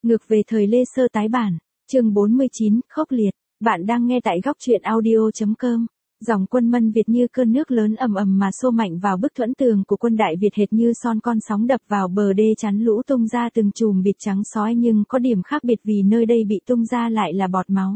Ngược về thời Lê Sơ tái bản, chương 49, khốc liệt. Bạn đang nghe tại góc truyện audio.com. Dòng quân Mân Việt như cơn nước lớn ầm ầm mà xô mạnh vào bức thuẫn tường của quân Đại Việt hệt như son con sóng đập vào bờ đê chắn lũ tung ra từng chùm bịt trắng sói, nhưng có điểm khác biệt vì nơi đây bị tung ra lại là bọt máu.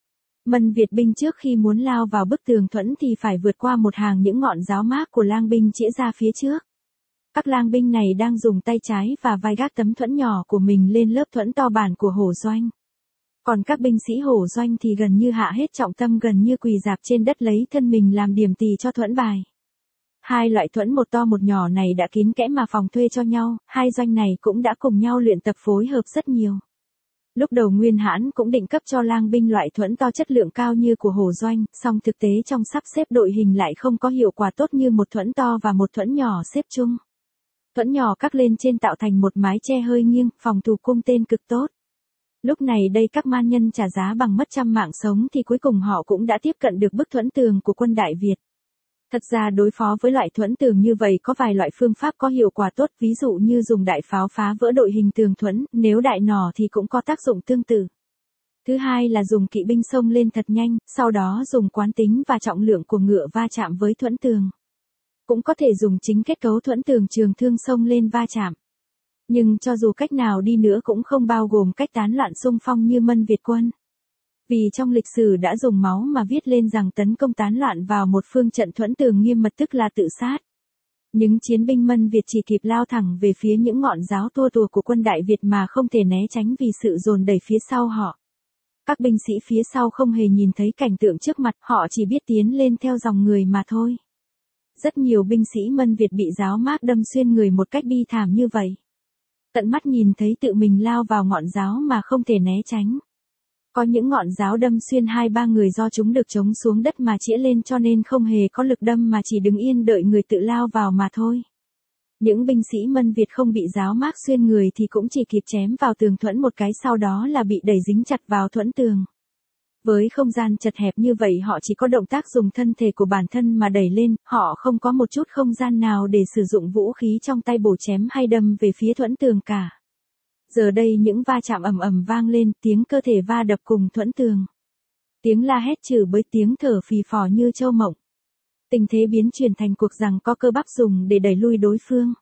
Mân Việt binh trước khi muốn lao vào bức tường thuẫn thì phải vượt qua một hàng những ngọn giáo mác của lang binh chĩa ra phía trước. Các lang binh này đang dùng tay trái và vai gác tấm thuẫn nhỏ của mình lên lớp thuẫn to bản của Hổ Doanh. Còn các binh sĩ Hổ Doanh thì gần như hạ hết trọng tâm, gần như quỳ rạp trên đất lấy thân mình làm điểm tỳ cho thuẫn bài. Hai loại thuẫn một to một nhỏ này đã kín kẽ mà phòng thuê cho nhau, hai doanh này cũng đã cùng nhau luyện tập phối hợp rất nhiều. Lúc đầu Nguyên Hãn cũng định cấp cho lang binh loại thuẫn to chất lượng cao như của Hổ Doanh, song thực tế trong sắp xếp đội hình lại không có hiệu quả tốt như một thuẫn to và một thuẫn nhỏ xếp chung. Thuẫn nhỏ cắt lên trên tạo thành một mái che hơi nghiêng, phòng thủ cung tên cực tốt. Lúc này đây các man nhân trả giá bằng mất trăm mạng sống thì cuối cùng họ cũng đã tiếp cận được bức thuẫn tường của quân Đại Việt. Thật ra đối phó với loại thuẫn tường như vậy có vài loại phương pháp có hiệu quả tốt, ví dụ như dùng đại pháo phá vỡ đội hình tường thuẫn, nếu đại nỏ thì cũng có tác dụng tương tự. Thứ hai là dùng kỵ binh xông lên thật nhanh, sau đó dùng quán tính và trọng lượng của ngựa va chạm với thuẫn tường. Cũng có thể dùng chính kết cấu thuẫn tường trường thương xông lên va chạm. Nhưng cho dù cách nào đi nữa cũng không bao gồm cách tán loạn xung phong như Mân Việt quân. Vì trong lịch sử đã dùng máu mà viết lên rằng tấn công tán loạn vào một phương trận thuẫn tường nghiêm mật tức là tự sát. Những chiến binh Mân Việt chỉ kịp lao thẳng về phía những ngọn giáo tua tùa của quân Đại Việt mà không thể né tránh vì sự dồn đẩy phía sau họ. Các binh sĩ phía sau không hề nhìn thấy cảnh tượng trước mặt, họ chỉ biết tiến lên theo dòng người mà thôi. Rất nhiều binh sĩ Mân Việt bị giáo mác đâm xuyên người một cách bi thảm như vậy. Tận mắt nhìn thấy tự mình lao vào ngọn giáo mà không thể né tránh. Có những ngọn giáo đâm xuyên 2-3 người do chúng được chống xuống đất mà chĩa lên cho nên không hề có lực đâm mà chỉ đứng yên đợi người tự lao vào mà thôi. Những binh sĩ Mân Việt không bị giáo mác xuyên người thì cũng chỉ kịp chém vào tường thuẫn một cái, sau đó là bị đẩy dính chặt vào thuẫn tường. Với không gian chật hẹp như vậy họ chỉ có động tác dùng thân thể của bản thân mà đẩy lên, họ không có một chút không gian nào để sử dụng vũ khí trong tay bổ chém hay đâm về phía thuẫn tường cả. Giờ đây những va chạm ầm ầm vang lên, tiếng cơ thể va đập cùng thuẫn tường. Tiếng la hét chửi bới, tiếng thở phì phò như trâu mộng. Tình thế biến chuyển thành cuộc giằng co cơ bắp dùng để đẩy lui đối phương.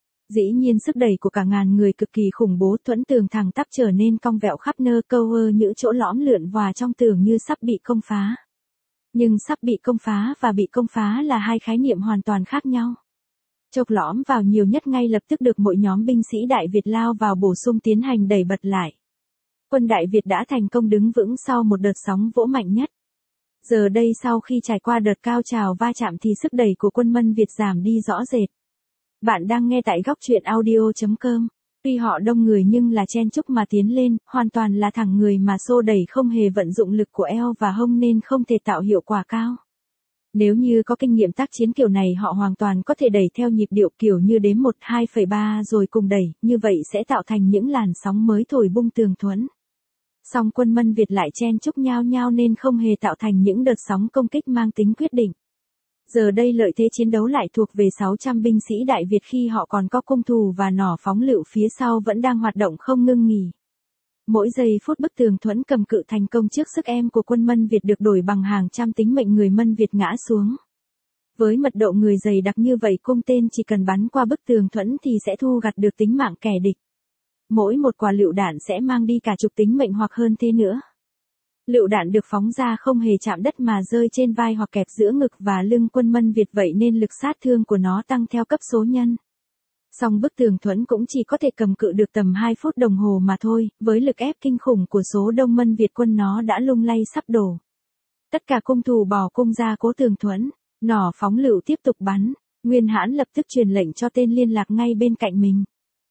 Dĩ nhiên sức đẩy của cả ngàn người cực kỳ khủng bố, thuẫn tường thẳng tắp trở nên cong vẹo khắp nơi, câu những chỗ lõm lượn và trong tường như sắp bị công phá. Nhưng sắp bị công phá và bị công phá là hai khái niệm hoàn toàn khác nhau. Chộp lõm vào nhiều nhất ngay lập tức được mỗi nhóm binh sĩ Đại Việt lao vào bổ sung tiến hành đẩy bật lại. Quân Đại Việt đã thành công đứng vững sau một đợt sóng vỗ mạnh nhất. Giờ đây sau khi trải qua đợt cao trào va chạm thì sức đẩy của quân Mân Việt giảm đi rõ rệt. Bạn đang nghe tại góc truyện audio.com. Tuy họ đông người nhưng là chen chúc mà tiến lên, hoàn toàn là thẳng người mà xô đẩy, không hề vận dụng lực của eo và hông nên không thể tạo hiệu quả cao. Nếu như có kinh nghiệm tác chiến kiểu này họ hoàn toàn có thể đẩy theo nhịp điệu kiểu như đếm 1, 2,3 rồi cùng đẩy, như vậy sẽ tạo thành những làn sóng mới thổi bung tường thuẫn. Song quân Mân Việt lại chen chúc nhau nhau nên không hề tạo thành những đợt sóng công kích mang tính quyết định. Giờ đây lợi thế chiến đấu lại thuộc về 600 binh sĩ Đại Việt khi họ còn có cung thủ và nỏ phóng lựu phía sau vẫn đang hoạt động không ngưng nghỉ. Mỗi giây phút bức tường thuẫn cầm cự thành công trước sức ép của quân Mân Việt được đổi bằng hàng trăm tính mệnh người Mân Việt ngã xuống. Với mật độ người dày đặc như vậy, cung tên chỉ cần bắn qua bức tường thuẫn thì sẽ thu gặt được tính mạng kẻ địch. Mỗi một quả lựu đạn sẽ mang đi cả chục tính mệnh hoặc hơn thế nữa. Lựu đạn được phóng ra không hề chạm đất mà rơi trên vai hoặc kẹp giữa ngực và lưng quân Mân Việt, vậy nên lực sát thương của nó tăng theo cấp số nhân. Song bức tường thuẫn cũng chỉ có thể cầm cự được tầm 2 phút đồng hồ mà thôi, với lực ép kinh khủng của số đông Mân Việt quân nó đã lung lay sắp đổ. Tất cả cung thủ bỏ cung ra cố tường thuẫn, nỏ phóng lựu tiếp tục bắn, Nguyên Hãn lập tức truyền lệnh cho tên liên lạc ngay bên cạnh mình.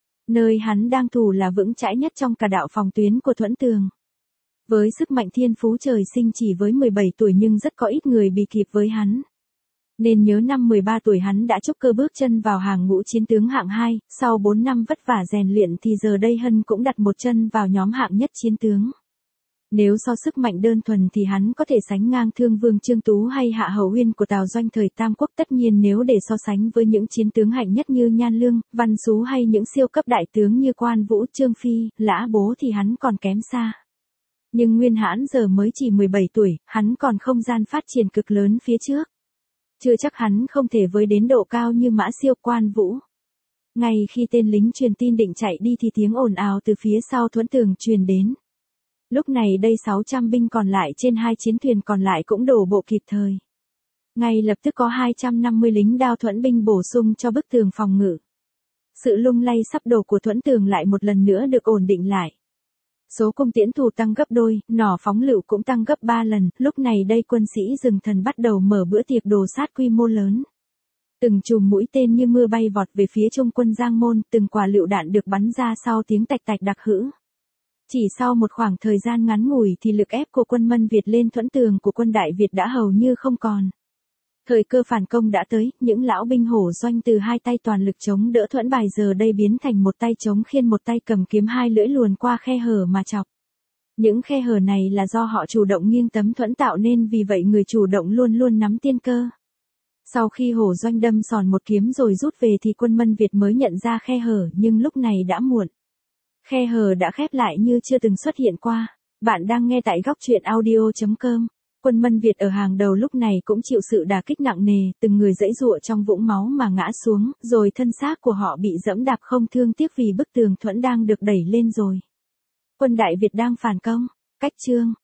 Nơi hắn đang thủ là vững chãi nhất trong cả đạo phòng tuyến của thuẫn tường. Với sức mạnh thiên phú trời sinh chỉ với 17 tuổi nhưng rất có ít người bị kịp với hắn. Nên nhớ năm 13 tuổi hắn đã trúc cơ bước chân vào hàng ngũ chiến tướng hạng 2, sau 4 năm vất vả rèn luyện thì giờ đây Hân cũng đặt một chân vào nhóm hạng nhất chiến tướng. Nếu so sức mạnh đơn thuần thì hắn có thể sánh ngang Thương Vương Trương Tú hay Hạ Hầu Uyên của Tào Doanh thời Tam Quốc. Tất nhiên nếu để so sánh với những chiến tướng hạnh nhất như Nhan Lương, Văn Sú hay những siêu cấp đại tướng như Quan Vũ, Trương Phi, Lã Bố thì hắn còn kém xa. Nhưng Nguyên Hãn giờ mới chỉ 17 tuổi, hắn còn không gian phát triển cực lớn phía trước. Chưa chắc hắn không thể với đến độ cao như Mã Siêu, Quan Vũ. Ngay khi tên lính truyền tin định chạy đi thì tiếng ồn ào từ phía sau Thuẫn Tường truyền đến. Lúc này đây 600 binh còn lại trên 2 chiến thuyền còn lại cũng đổ bộ kịp thời. Ngay lập tức có 250 lính đao thuẫn binh bổ sung cho bức tường phòng ngự. Sự lung lay sắp đổ của Thuẫn Tường lại một lần nữa được ổn định lại. Số cung tiễn thủ tăng gấp đôi, nỏ phóng lựu cũng tăng gấp 3 lần, lúc này đây quân sĩ rừng thần bắt đầu mở bữa tiệc đồ sát quy mô lớn. Từng chùm mũi tên như mưa bay vọt về phía Trung quân Giang Môn, từng quả lựu đạn được bắn ra sau tiếng tạch tạch đặc hữu. Chỉ sau một khoảng thời gian ngắn ngủi thì lực ép của quân Mân Việt lên Thuẫn Tường của quân Đại Việt đã hầu như không còn. Thời cơ phản công đã tới, những lão binh Hổ Doanh từ hai tay toàn lực chống đỡ Thuẫn Bài giờ đây biến thành một tay chống khiên, một tay cầm kiếm, hai lưỡi luồn qua khe hở mà chọc. Những khe hở này là do họ chủ động nghiêng tấm thuẫn tạo nên, vì vậy người chủ động luôn luôn nắm tiên cơ. Sau khi Hổ Doanh đâm sòn một kiếm rồi rút về thì quân Mân Việt mới nhận ra khe hở, nhưng lúc này đã muộn. Khe hở đã khép lại như chưa từng xuất hiện qua. Bạn đang nghe tại góc truyện audio.com. Quân Mân Việt ở hàng đầu lúc này cũng chịu sự đả kích nặng nề, từng người giãy giụa trong vũng máu mà ngã xuống, rồi thân xác của họ bị giẫm đạp không thương tiếc vì bức tường Thuẫn đang được đẩy lên rồi. Quân Đại Việt đang phản công. Cách chương.